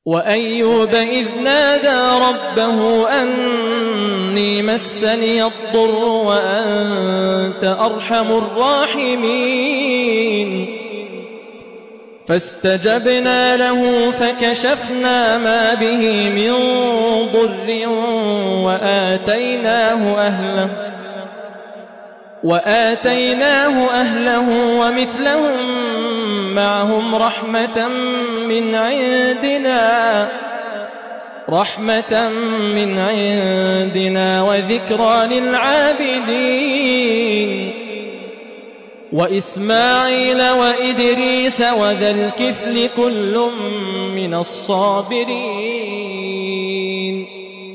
وأيوب إذ نادى ربه أني مسني الضر وأنت أرحم الراحمين فاستجبنا له فكشفنا ما به من ضر وآتيناه أهله ومثلهم معهم رحمة من عندنا وذكرى للعابدين وإسماعيل وإدريس وذا الكفل كل من الصابرين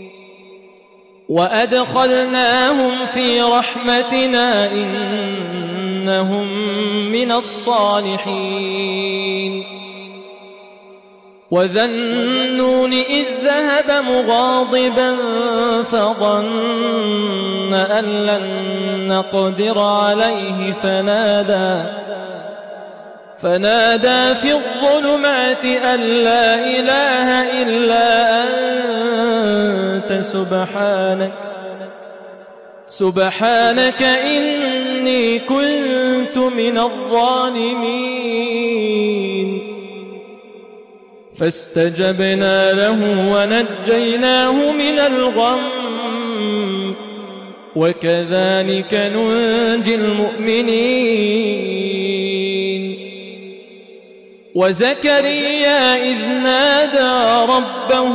وأدخلناهم في رحمتنا إنهم من الصالحين وذا النون إذ ذهب مغاضبا فظن أن لن نقدر عليه فنادى في الظلمات أن لا إله إلا أنت سبحانك إني كنت من الظالمين فاستجبنا له ونجيناه من الغم وكذلك ننجي المؤمنين وزكريا إذ نادى ربه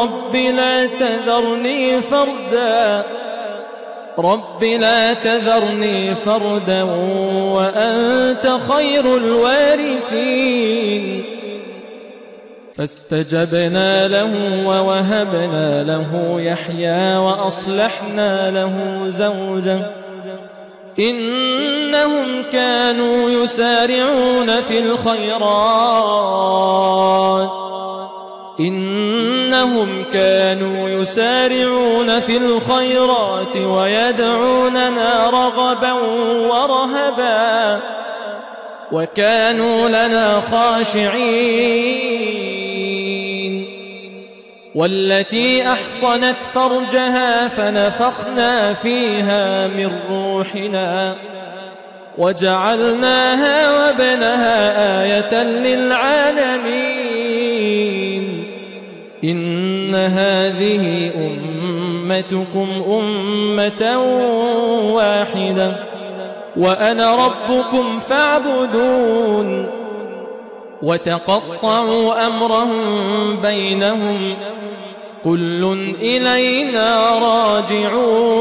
رب لا تذرني فردا وأنت خير الوارثين فاستجبنا له ووهبنا له يحيى وأصلحنا له زوجه إنهم كانوا يسارعون في الخيرات ويدعوننا رغبا ورهبا وكانوا لنا خاشعين والتي أحصنت فرجها فنفخنا فيها من روحنا وجعلناها وابنها آية للعالمين إن هذه أمتكم أمة واحدة وأنا ربكم فاعبدون وتقطعوا أمرهم بينهم كل إلينا راجعون